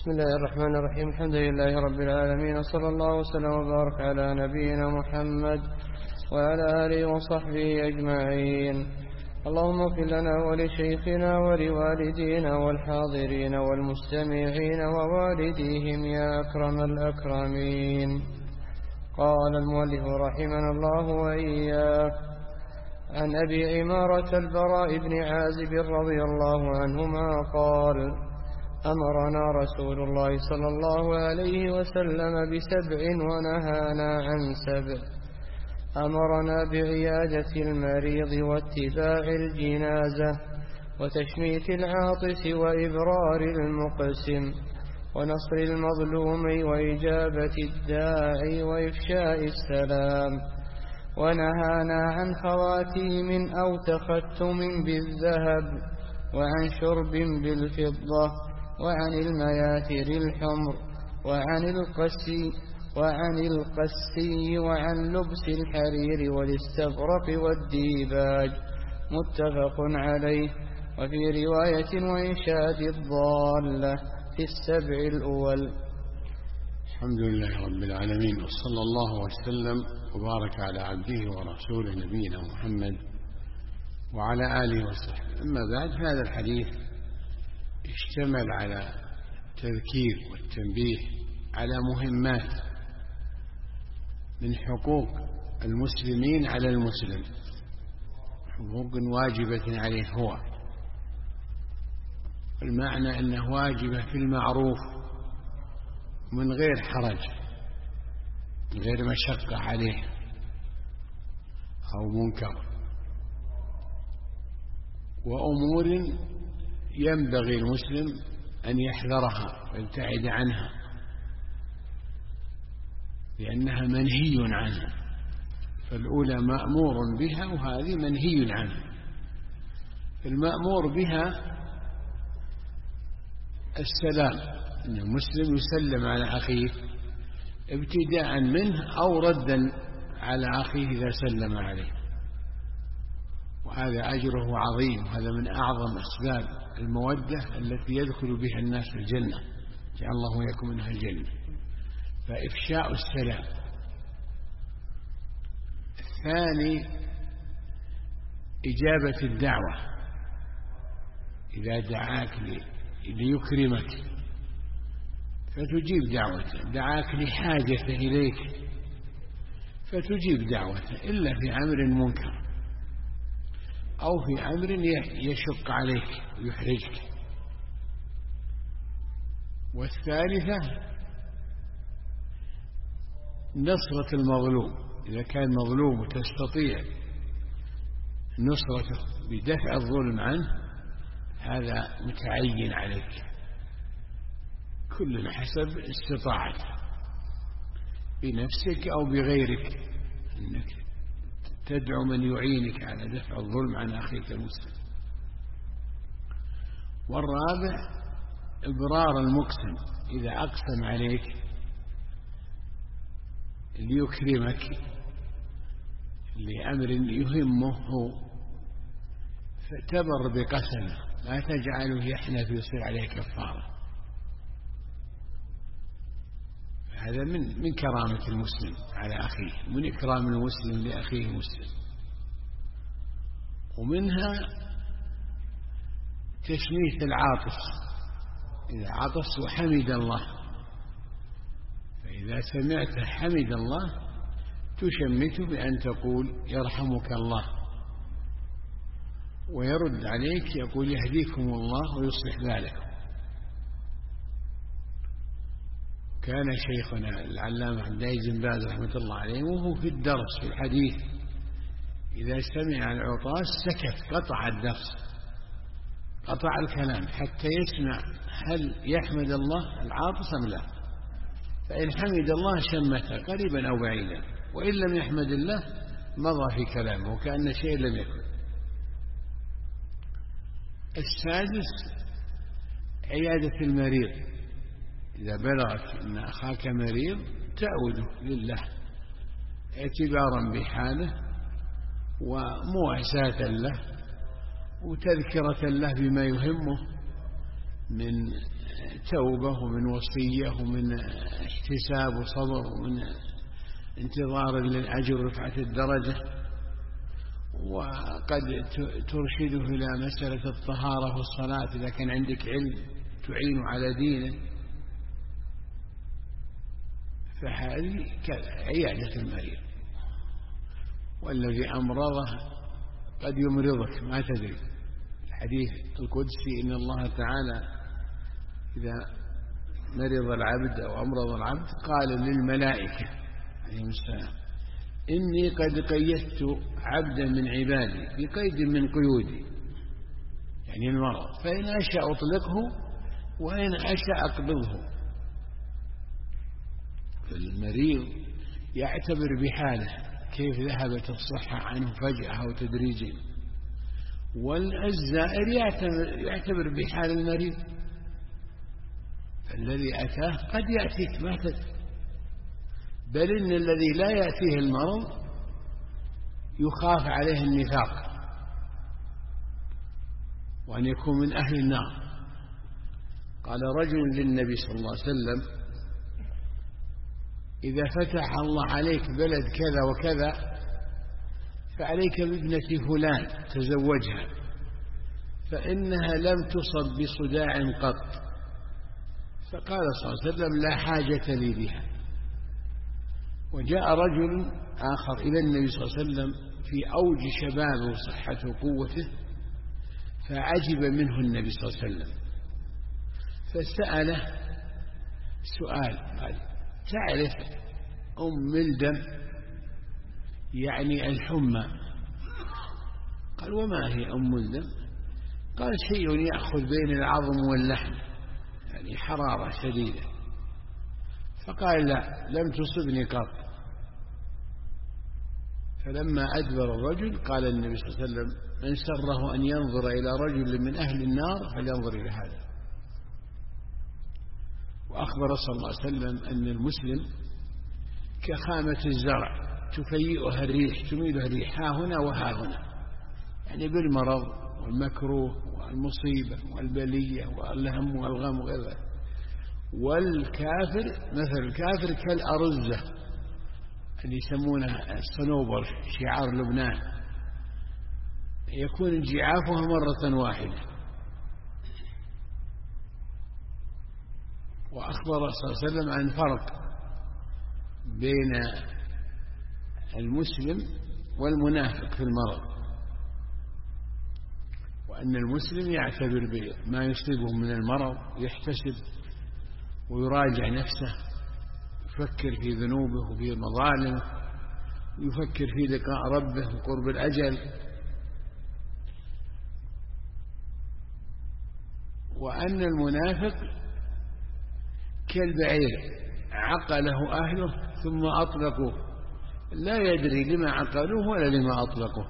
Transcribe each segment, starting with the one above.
بسم الله الرحمن الرحيم. الحمد لله رب العالمين، وصلى الله وسلم وبارك على نبينا محمد وعلى آله وصحبه أجمعين. اللهم اغفر لنا ولشيخنا ولوالدينا والحاضرين والمستمعين ووالديهم يا أكرم الأكرمين. قال المؤلف رحمنا الله وإياه: عن أبي عمارة البراء بن عازب رضي الله عنهما قال: أمرنا رسول الله صلى الله عليه وسلم ب7 ونهانا عن 7. أمرنا بعيادة المريض واتباع الجنازة وتشميت العاطس وإبرار المقسم ونصر المظلوم وإجابة الداعي وإفشاء السلام، ونهانا عن خواتيم أو تختم بالذهب وعن شرب بالفضة وعن المياثر الحمر وعن القسي وعن لبس الحرير والاستبرق والديباج. متفق عليه. وفي رواية: وإنشاد الضالة في 7 الأول. الحمد لله رب العالمين، وصلى الله وسلم وبارك على عبده ورسوله نبينا محمد وعلى آله وصحبه. أما بعد، هذا الحديث اشتمل على التذكير والتنبيه على مهمات من حقوق المسلمين على المسلم، حقوق واجبة عليه هو، المعنى أنه واجبة في المعروف من غير حرج، من غير مشقة عليه أو منكر، وأمور ينبغي المسلم أن يحذرها ويبتعد عنها لأنها منهي عنها. فالأولى مأمور بها وهذه منهي عنها. المأمور بها السلام، أن المسلم يسلم على أخيه ابتداء منه أو ردا على أخيه إذا سلم عليه، وهذا أجره عظيم. هذا من أعظم أسباب المودة التي يدخل بها الناس الجنة، جعل الله وإياكم منها الجنة. فإفشاء السلام. الثاني إجابة الدعوة، إذا دعاك ليكرمك فتجيب دعوته، دعاك لحاجته إليك فتجيب دعوته، إلا في أمر منكر أو في أمر يشق عليك ويحرجك. والثالثة نصرة المظلوم، إذا كان مظلوم وتستطيع نصرته بدفع الظلم عنه، هذا متعين عليك، كل حسب استطاعتك بنفسك أو بغيرك، أنك تدعو من يعينك على دفع الظلم عن أخيك المسلم. والرابع إبرار المقسم، إذا أقسم عليك ليكرمك لأمر يهمه فتبر بقسمه، لا تجعله يحنث ويصير عليه كفارة. هذا من كرامة المسلم على أخيه، من إكرام المسلم لأخيه المسلم. ومنها تشميت العاطس، إذا عطس وحمد الله، فإذا سمعت حمد الله تشمته بأن تقول يرحمك الله، ويرد عليك يقول يهديكم الله ويصلح بالكم. كان شيخنا العلامة عبد العزيز بن باز رحمة الله عليه وهو في الدرس في الحديث إذا سمع العطاس سكت، قطع الدرس، قطع الكلام حتى يسمع هل يحمد الله العاطس أم لا. فإن حمد الله شمته قريبا أو بعيدا، وإن لم يحمد الله مضى في كلامه وكأن شيء لم يكن. السادس عيادة المريض، إذا بلغت أن أخاك مريض تعوده لله اعتبارا بحاله ومواساة له وتذكرة له بما يهمه، من توبة ومن وصية ومن احتساب وصبر ومن انتظار للأجر ورفعة الدرجة، وقد ترشده إلى مسألة الطهارة والصلاة إذا كان عندك علم تعين على دينه. فهذه عيادة المريض. والذي أمرضه قد يمرضك ما تدري. الحديث القدسي إن الله تعالى إذا مرض العبد أو أمرض العبد قال للملائكة عليهم السلام: إني قد قيدت عبدا من عبادي بقيد من قيودي، يعني المرض، فإن أشاء أطلقه وإن أشاء أقبضه. فالمريض يعتبر بحاله كيف ذهبت الصحة عنه فجأة أو تدريجيا، والزائر يعتبر بحال المريض. فالذي أتاه قد يأتيك ما تدري، بل إن الذي لا يأتيه المرض يخاف عليه النفاق وأن يكون من أهل النار. قال رجل للنبي صلى الله عليه وسلم: إذا فتح الله عليك بلد كذا وكذا فعليك بابنة فلان تزوجها، فإنها لم تصب بصداع قط. فقال صلى الله عليه وسلم: لا حاجة لي بها. وجاء رجل آخر إلى النبي صلى الله عليه وسلم في أوج شبابه وصحته وقوته، فعجب منه النبي صلى الله عليه وسلم، فسأله سؤال قال: تعرف ملدم؟ يعني الحمى. قال: وما هي ملدم؟ قال: شيء يأخذ بين العظم واللحم، يعني حرارة شديدة. فقال: لا، لم تصبني قط. فلما أدبر الرجل قال النبي صلى الله عليه وسلم: من سره أن ينظر إلى رجل من أهل النار فلينظر إلى هذا. وأخبر صلى الله عليه وسلم أن المسلم كخامة الزرع تفيئها الريح، تميلها الريح ها هنا وها هنا، يعني بالمرض والمكروه والمصيبة والبلية والهم والغم وغير ذلك. والكافر مثل الكافر كالأرزة اللي يسمونها الصنوبر، شعار لبنان، يكون انجعافها مرة واحدة. وأخبر صلى الله عليه وسلم عن فرق بين المسلم والمنافق في المرض، وأن المسلم يعتبر بما يصيبه من المرض، يحتسب ويراجع نفسه، يفكر في ذنوبه وفي مظالمه، ويفكر في لقاء ربه وقرب الأجل. وأن المنافق كالبعير عقله أهله ثم أطلقوه، لا يدري لما عقلوه ولا لما أطلقوه.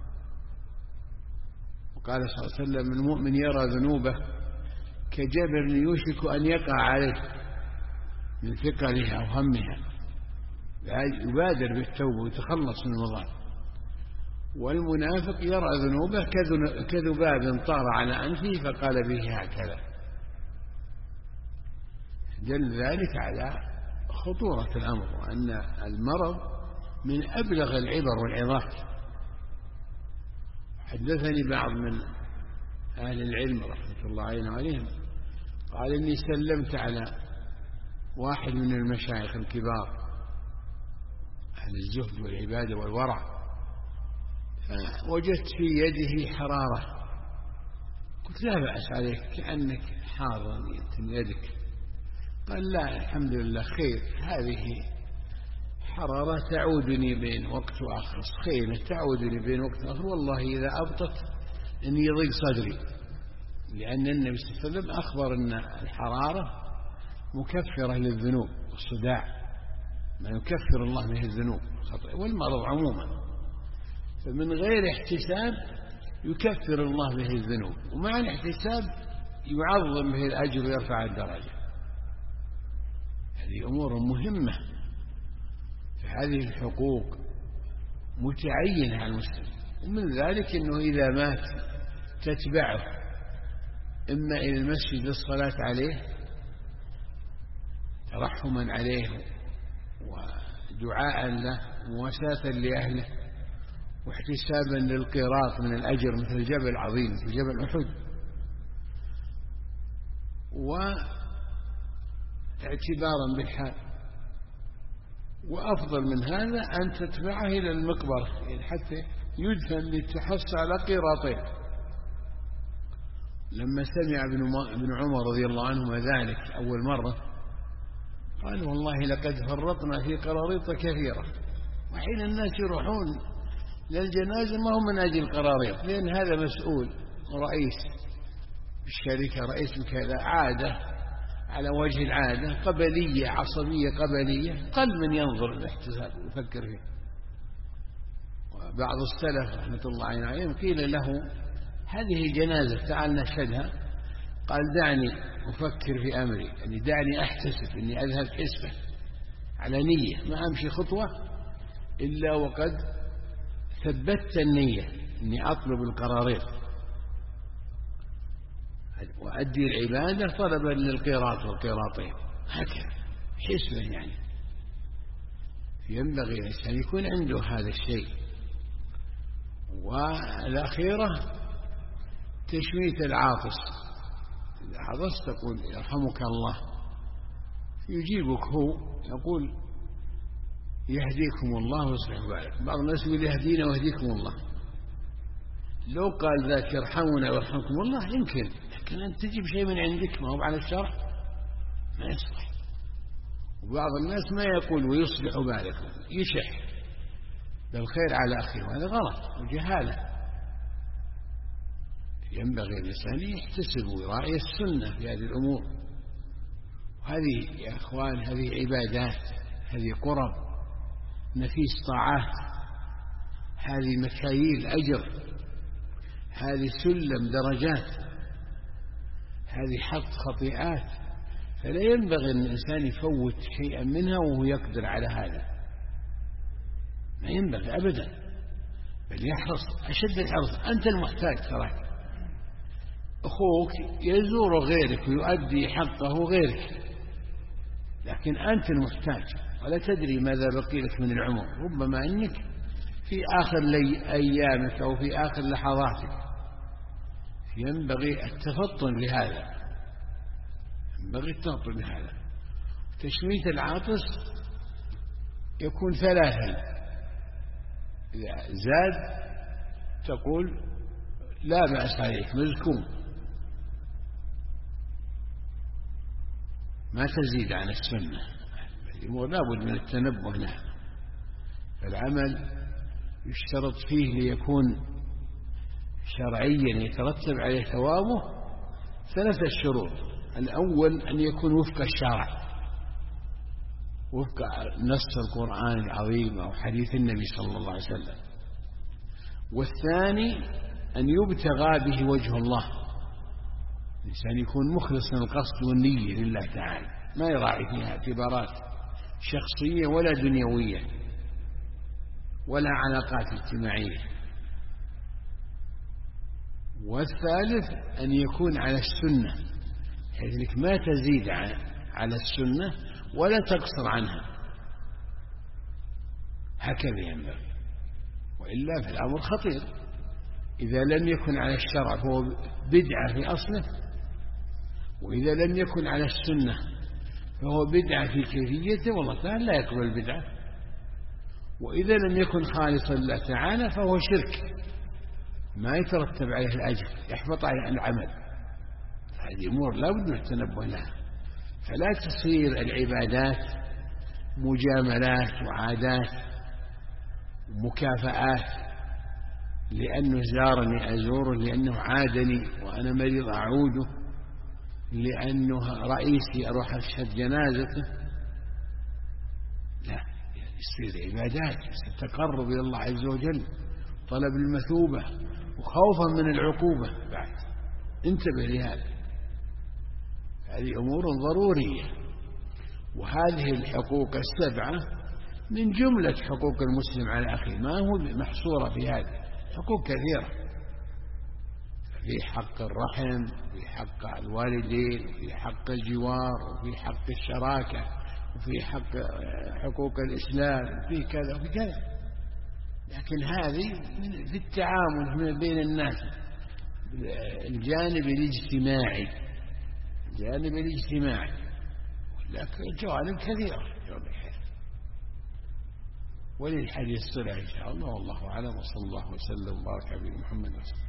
وقال صلى الله عليه وسلم: المؤمن يرى ذنوبه كجبل يوشك أن يقع عليه من ثقلها أو همها، يبادر بالتوبة ويتخلص من المظالم. والمنافق يرى ذنوبه كذباب طار على أنفه فقال به هكذا. دل ذلك على خطورة الأمر، وأن المرض من أبلغ العبر والعظات. حدثني بعض من أهل العلم رحمة الله عليهم قال: إني سلمت على واحد من المشايخ الكبار أهل الزهد والعبادة والورع، فوجدت في يده حرارة. قلت: لا بأس عليك، كأنك حار من يدك. قال: لا، الحمد لله خير، هذه حرارة تعودني بين وقت وآخر، خير تعودني بين وقت وآخر، والله إذا أبطت أن يضيق صدري، لأن النبي صلى الله عليه وسلم أخبر أن الحرارة مكفرة للذنوب والصداع، ما يكفر الله به الذنوب والمرض عموما، فمن غير احتساب يكفر الله به الذنوب، ومع الاحتساب يعظم به الأجر ويرفع الدرجة. هذه أمور مهمة، فهذه الحقوق متعينة على المسلم. ومن ذلك أنه إذا مات تتبعه إما إلى المسجد للصلاة عليه ترحما عليه ودعاء له ومواساة لأهله واحتسابا للقيراط من الأجر مثل الجبل العظيم مثل جبل أحد، واعتبارا بالحال. وأفضل من هذا أن تتبعه إلى المقبرة حتى يدفن لتحص على قيراطين. لما سمع ابن عمر رضي الله عنهما ذلك أول مرة قال والله لقد فرطنا في قراريط كثيرة. وحين الناس يروحون للجنازة ما هم من أجل القراريط، لأن هذا مسؤول رئيس الشركة رئيس كذا، عادة على وجه العادة قبلية عصبية قبلية، قل من ينظر الاحتساب ويفكر فيه. وبعض السلف رحمة الله عليهم قيل له هذه جنازة تعال نشهدها، قال دعني أفكر في أمري، يعني دعني أحتسب إني أذهب حسبة على نية، ما أمشي خطوة إلا وقد ثبتت النية إني أطلب القراريط وأدي العبادة طلبا للقيراط والقيراطين، هكذا حسبا. يعني ينبغي الإنسان يكون عنده هذا الشيء. والأخيرة تشميت العاطس، إذا عطست تقول يرحمك الله، يجيبك هو يقول يهديكم الله ويصلح بالك. بعض الناس يقول يهدينا ويهديكم الله، لو قال ذاك يرحمنا ويرحمكم الله يمكن، لكن أن تجيب شيء من عندك ما هو على الشرع ما يصلح. وبعض الناس ما يقول ويصلح بالكم، يشح بالخير على أخيه، وهذا غلط وجهالة. ينبغي الإنسان يحتسب ويراعي السنة في هذه الأمور. وهذه يا أخوان هذه عبادات، هذه قرب، نفيس طاعات، هذه مكاييل أجر، هذه سلم درجات، هذه حط خطيئات. فلا ينبغي أن الإنسان يفوت شيئا منها وهو يقدر على هذا، ما ينبغي أبدا، بل يحرص أشد الحرص. أنت المحتاج تراك، أخوك يزور غيرك ويؤدي حقه غيرك، لكن أنت المحتاج ولا تدري ماذا بقي لك من العمر. ربما أنك في آخر أيامك أو في آخر لحظاتك. ينبغي التفطن لهذا، ينبغي التفطن لهذا. تشميت العاطس يكون ثلاثا، إذا زاد تقول لا بأس عليك مزكوم، ما تزيد عن السنة، لا بد من التنبه لها. فالعمل يشترط فيه ليكون شرعيا يترتب عليه ثوابه ثلاثة شروط. الأول أن يكون وفق الشرع، وفق نص القرآن العظيم أو حديث النبي صلى الله عليه وسلم. والثاني أن يبتغى به وجه الله، الإنسان يكون مخلصا القصد والنية لله تعالى، ما يراعي فيها اعتبارات شخصية ولا دنيوية ولا علاقات اجتماعية. والثالث أن يكون على السنة، حيث انك ما تزيد على السنة ولا تقصر عنها، هكذا ينبغي. وإلا فالأمر خطير. إذا لم يكن على الشرع فهو بدعة في أصله، وإذا لم يكن على السنة فهو بدعة في كيفيته، والله تعالى لا يقبل البدعة. وإذا لم يكن خالصا لله تعالى فهو شرك ما يترتب عليه الأجر، يحبط عليه العمل. هذه أمور لا بد من التنبه لها. فلا تصير العبادات مجاملات وعادات ومكافآت، لأنه زارني أزوره، لأنه عادني وأنا مريض أعوده، لأنه رئيسي أروح أشهد جنازته. لا، يصير عبادات تقرب إلى الله عز وجل، طلب المثوبة وخوفا من العقوبة. بعد انتبه لهذا، هذه أمور ضرورية. وهذه الحقوق السبعة من جملة حقوق المسلم على أخيه، ما هو محصورة في هذا، حقوق كثيرة. في حق الرحم، وفي حق الوالدين، وفي حق الجوار، وفي حق الشراكة، وفي حقوق الإسلام، وفي كذا وفي كذا. لكن هذه في التعامل بين الناس، الجانب الاجتماعي، لكن جوانب كثيرة وللحديث صلة إن شاء الله. والله أعلم، وصلى الله وسلم وبارك على محمد.